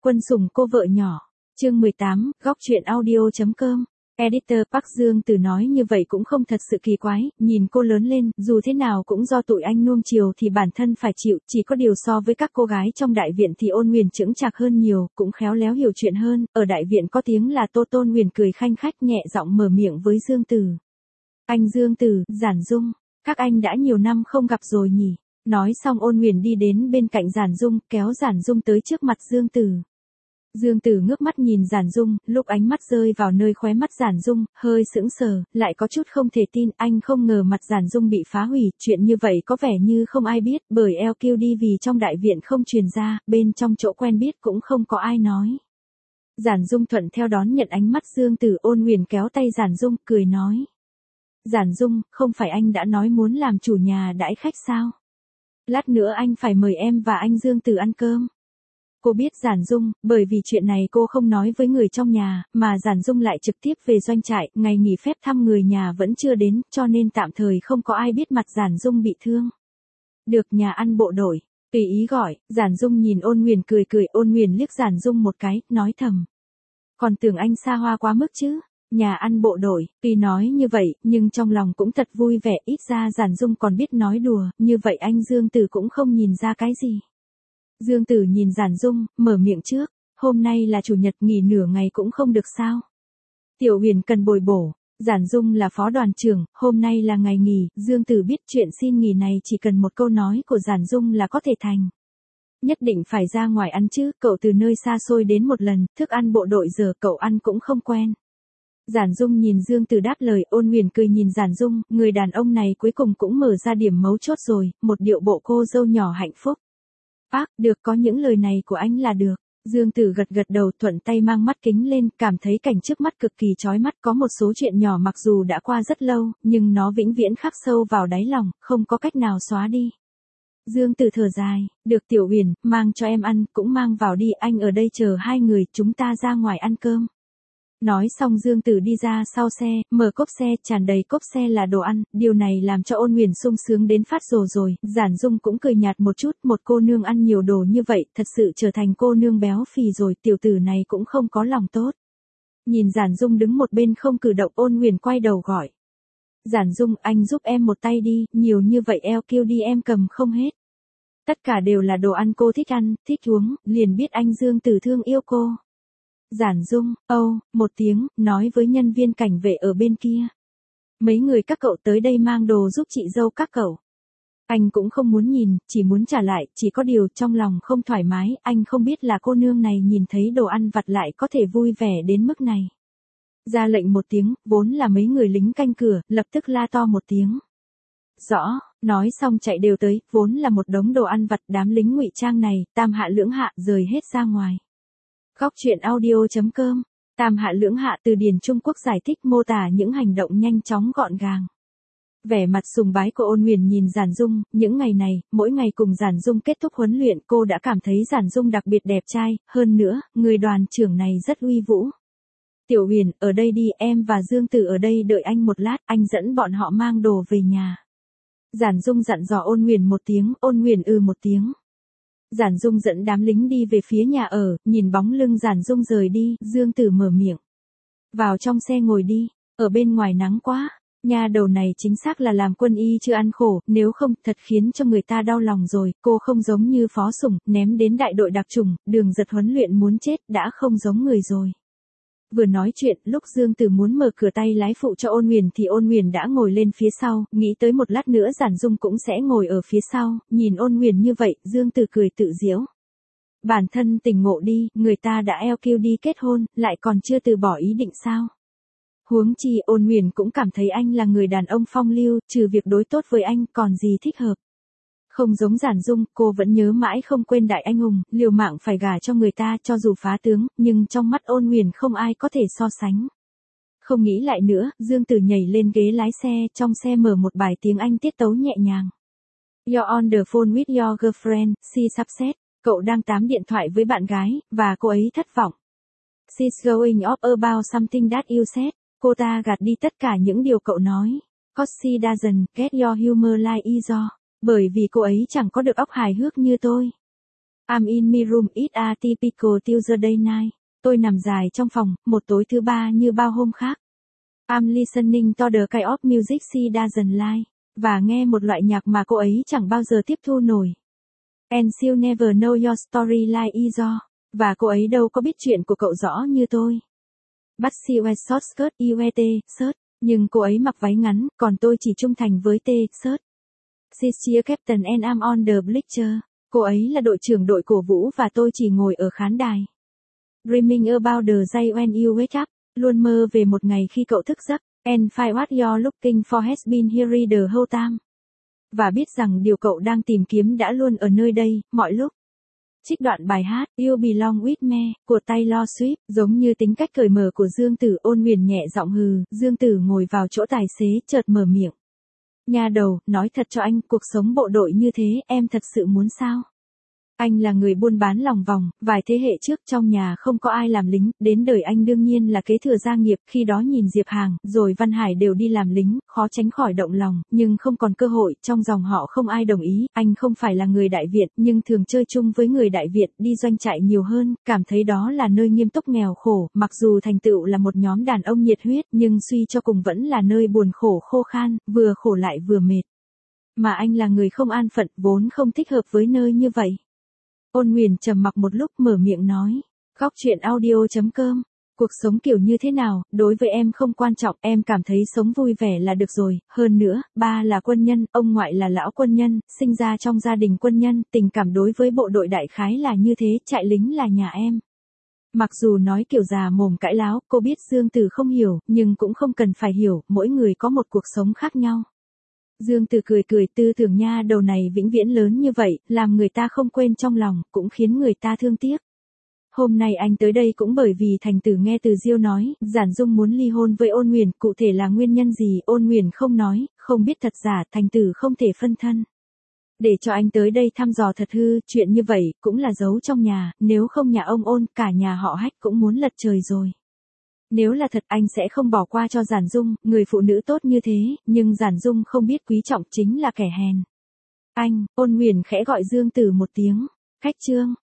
Quân sủng cô vợ nhỏ. Chương 18, góc truyện audio.com. Editor Park Dương Tử nói như vậy cũng không thật sự kỳ quái, nhìn cô lớn lên, dù thế nào cũng do tụi anh nuông chiều thì bản thân phải chịu, chỉ có điều so với các cô gái trong đại viện thì Ôn Nguyền chững chạc hơn nhiều, cũng khéo léo hiểu chuyện hơn, ở đại viện có tiếng là Tô Tôn Nguyền cười khanh khách nhẹ giọng mở miệng với Dương Tử. Anh Dương Tử, Giản Dung, các anh đã nhiều năm không gặp rồi nhỉ? Nói xong Ôn Nguyền đi đến bên cạnh Giản Dung, kéo Giản Dung tới trước mặt Dương Tử. Dương Tử ngước mắt nhìn Giản Dung, lúc ánh mắt rơi vào nơi khóe mắt Giản Dung, hơi sững sờ, lại có chút không thể tin, anh không ngờ mặt Giản Dung bị phá hủy, chuyện như vậy có vẻ như không ai biết, bởi LQD vì trong đại viện không truyền ra, bên trong chỗ quen biết cũng không có ai nói. Giản Dung thuận theo đón nhận ánh mắt Dương Tử. Ôn Nguyền kéo tay Giản Dung, cười nói. Giản Dung, không phải anh đã nói muốn làm chủ nhà đãi khách sao? Lát nữa anh phải mời em và anh Dương Tử ăn cơm. Cô biết Giản Dung, bởi vì chuyện này cô không nói với người trong nhà, mà Giản Dung lại trực tiếp về doanh trại, ngày nghỉ phép thăm người nhà vẫn chưa đến, cho nên tạm thời không có ai biết mặt Giản Dung bị thương. Được, nhà ăn bộ đội, tùy ý gọi. Giản Dung nhìn Ôn Nguyền cười cười. Ôn Nguyền liếc Giản Dung một cái, nói thầm. Còn tưởng anh xa hoa quá mức chứ. Nhà ăn bộ đội, tuy nói như vậy, nhưng trong lòng cũng thật vui vẻ, ít ra Giản Dung còn biết nói đùa, như vậy anh Dương Tử cũng không nhìn ra cái gì. Dương Tử nhìn Giản Dung, mở miệng trước, hôm nay là chủ nhật, nghỉ nửa ngày cũng không được sao? Tiểu Huyền cần bồi bổ, Giản Dung là phó đoàn trưởng, hôm nay là ngày nghỉ, Dương Tử biết chuyện xin nghỉ này chỉ cần một câu nói của Giản Dung là có thể thành. Nhất định phải ra ngoài ăn chứ, cậu từ nơi xa xôi đến một lần, thức ăn bộ đội giờ cậu ăn cũng không quen. Giản Dung nhìn Dương Tử đáp lời. Ôn Nguyền cười nhìn Giản Dung, người đàn ông này cuối cùng cũng mở ra điểm mấu chốt rồi, một điệu bộ cô dâu nhỏ hạnh phúc. Bác, được, có những lời này của anh là được. Dương Tử gật gật đầu, thuận tay mang mắt kính lên, cảm thấy cảnh trước mắt cực kỳ chói mắt, có một số chuyện nhỏ mặc dù đã qua rất lâu, nhưng nó vĩnh viễn khắc sâu vào đáy lòng, không có cách nào xóa đi. Dương Tử thở dài, được Tiểu Huyền, mang cho em ăn, cũng mang vào đi, anh ở đây chờ hai người, chúng ta ra ngoài ăn cơm. Nói xong Dương Tử đi ra sau xe, mở cốp xe, tràn đầy cốp xe là đồ ăn, điều này làm cho Ôn Nguyền sung sướng đến phát rồ rồi. Giản Dung cũng cười nhạt một chút, một cô nương ăn nhiều đồ như vậy, thật sự trở thành cô nương béo phì rồi, tiểu tử này cũng không có lòng tốt. Nhìn Giản Dung đứng một bên không cử động, Ôn Nguyền quay đầu gọi. Giản Dung, anh giúp em một tay đi, nhiều như vậy LQ đi em cầm không hết. Tất cả đều là đồ ăn cô thích ăn, thích uống, liền biết anh Dương Tử thương yêu cô. Giản Dung, một tiếng, nói với nhân viên cảnh vệ ở bên kia. Mấy người các cậu tới đây mang đồ giúp chị dâu các cậu. Anh cũng không muốn nhìn, chỉ muốn trả lại, chỉ có điều trong lòng không thoải mái, anh không biết là cô nương này nhìn thấy đồ ăn vặt lại có thể vui vẻ đến mức này. Ra lệnh một tiếng, vốn là mấy người lính canh cửa, lập tức la to một tiếng. Rõ, nói xong chạy đều tới, vốn là một đống đồ ăn vặt, đám lính ngụy trang này, tam hạ lưỡng hạ, rời hết ra ngoài. Góc truyện audio.com. Tam hạ lưỡng hạ, từ điển Trung Quốc giải thích mô tả những hành động nhanh chóng gọn gàng. Vẻ mặt sùng bái của Ôn Nguyền nhìn Giản Dung, những ngày này, mỗi ngày cùng Giản Dung kết thúc huấn luyện, cô đã cảm thấy Giản Dung đặc biệt đẹp trai, hơn nữa, người đoàn trưởng này rất uy vũ. Tiểu Huyền, ở đây đi, em và Dương Tử ở đây đợi anh một lát, anh dẫn bọn họ mang đồ về nhà. Giản Dung dặn dò Ôn Nguyền một tiếng, Ôn Nguyền một tiếng. Giản Dung dẫn đám lính đi về phía nhà ở, nhìn bóng lưng Giản Dung rời đi, Dương Tử mở miệng. Vào trong xe ngồi đi, ở bên ngoài nắng quá, nhà đầu này chính xác là làm quân y chưa ăn khổ, nếu không, thật khiến cho người ta đau lòng rồi, cô không giống như phó sủng, ném đến đại đội đặc chủng, đường giật huấn luyện muốn chết, đã không giống người rồi. Vừa nói chuyện, lúc Dương Tử muốn mở cửa tay lái phụ cho Ôn Nguyền thì Ôn Nguyền đã ngồi lên phía sau, nghĩ tới một lát nữa Giản Dung cũng sẽ ngồi ở phía sau, nhìn Ôn Nguyền như vậy, Dương Tử cười tự giễu. Bản thân tỉnh ngộ đi, người ta đã LQ đi kết hôn, lại còn chưa từ bỏ ý định sao? Huống chi Ôn Nguyền cũng cảm thấy anh là người đàn ông phong lưu, trừ việc đối tốt với anh, còn gì thích hợp. Không giống Giản Dung, cô vẫn nhớ mãi không quên đại anh hùng, liều mạng phải gả cho người ta cho dù phá tướng, nhưng trong mắt Ôn Nguyền không ai có thể so sánh. Không nghĩ lại nữa, Dương Tử nhảy lên ghế lái xe, trong xe mở một bài tiếng Anh tiết tấu nhẹ nhàng. You're on the phone with your girlfriend, she sắp said. Cậu đang tám điện thoại với bạn gái, và cô ấy thất vọng. She's going off about something that you said. Cô ta gạt đi tất cả những điều cậu nói. Cause she doesn't get your humor like either. Bởi vì cô ấy chẳng có được óc hài hước như tôi. I'm in my room, it's a typical Tuesday night. Tôi nằm dài trong phòng, một tối thứ ba như bao hôm khác. I'm listening to the kind of music she doesn't like. Và nghe một loại nhạc mà cô ấy chẳng bao giờ tiếp thu nổi. And she'll never know your story like either. Và cô ấy đâu có biết chuyện của cậu rõ như tôi. But she wears short skirt, shirt. Nhưng cô ấy mặc váy ngắn, còn tôi chỉ trung thành với shirt. She's cheer captain and I'm on the bleacher. Cô ấy là đội trưởng đội cổ vũ và tôi chỉ ngồi ở khán đài. Dreaming about the day when you wake up. Luôn mơ về một ngày khi cậu thức giấc. And find what you're looking for has been here the whole time. Và biết rằng điều cậu đang tìm kiếm đã luôn ở nơi đây, mọi lúc. Trích đoạn bài hát You Belong With Me của Taylor Swift, giống như tính cách cởi mở của Dương Tử. Ôn Huyền nhẹ giọng hừ, Dương Tử ngồi vào chỗ tài xế, chợt mở miệng. Nha đầu, nói thật cho anh, cuộc sống bộ đội như thế, em thật sự muốn sao? Anh là người buôn bán lòng vòng, vài thế hệ trước trong nhà không có ai làm lính, đến đời anh đương nhiên là kế thừa gia nghiệp, khi đó nhìn Diệp Hàng, rồi Văn Hải đều đi làm lính, khó tránh khỏi động lòng, nhưng không còn cơ hội, trong dòng họ không ai đồng ý, anh không phải là người Đại Việt, nhưng thường chơi chung với người Đại Việt, đi doanh trại nhiều hơn, cảm thấy đó là nơi nghiêm túc nghèo khổ, mặc dù thành tựu là một nhóm đàn ông nhiệt huyết, nhưng suy cho cùng vẫn là nơi buồn khổ khô khan, vừa khổ lại vừa mệt. Mà anh là người không an phận, vốn không thích hợp với nơi như vậy. Ôn Huyền trầm mặc một lúc mở miệng nói. Góc chuyện audio.com. Cuộc sống kiểu như thế nào, đối với em không quan trọng, em cảm thấy sống vui vẻ là được rồi. Hơn nữa, ba là quân nhân, ông ngoại là lão quân nhân, sinh ra trong gia đình quân nhân, tình cảm đối với bộ đội đại khái là như thế, trại lính là nhà em. Mặc dù nói kiểu già mồm cãi láo, cô biết Dương Tử không hiểu, nhưng cũng không cần phải hiểu, mỗi người có một cuộc sống khác nhau. Dương Tử cười cười, tư tưởng nha đầu này vĩnh viễn lớn như vậy, làm người ta không quên trong lòng, cũng khiến người ta thương tiếc. Hôm nay anh tới đây cũng bởi vì Thành Tử nghe từ Diêu nói, Giản Dung muốn ly hôn với Ôn Huyền, cụ thể là nguyên nhân gì, Ôn Huyền không nói, không biết thật giả, Thành Tử không thể phân thân. Để cho anh tới đây thăm dò thật hư, chuyện như vậy, cũng là giấu trong nhà, nếu không nhà ông Ôn, cả nhà họ Hách cũng muốn lật trời rồi. Nếu là thật anh sẽ không bỏ qua cho Giản Dung, người phụ nữ tốt như thế, nhưng Giản Dung không biết quý trọng chính là kẻ hèn. Anh, Ôn Huyền khẽ gọi Dương Tử một tiếng. Khách trương.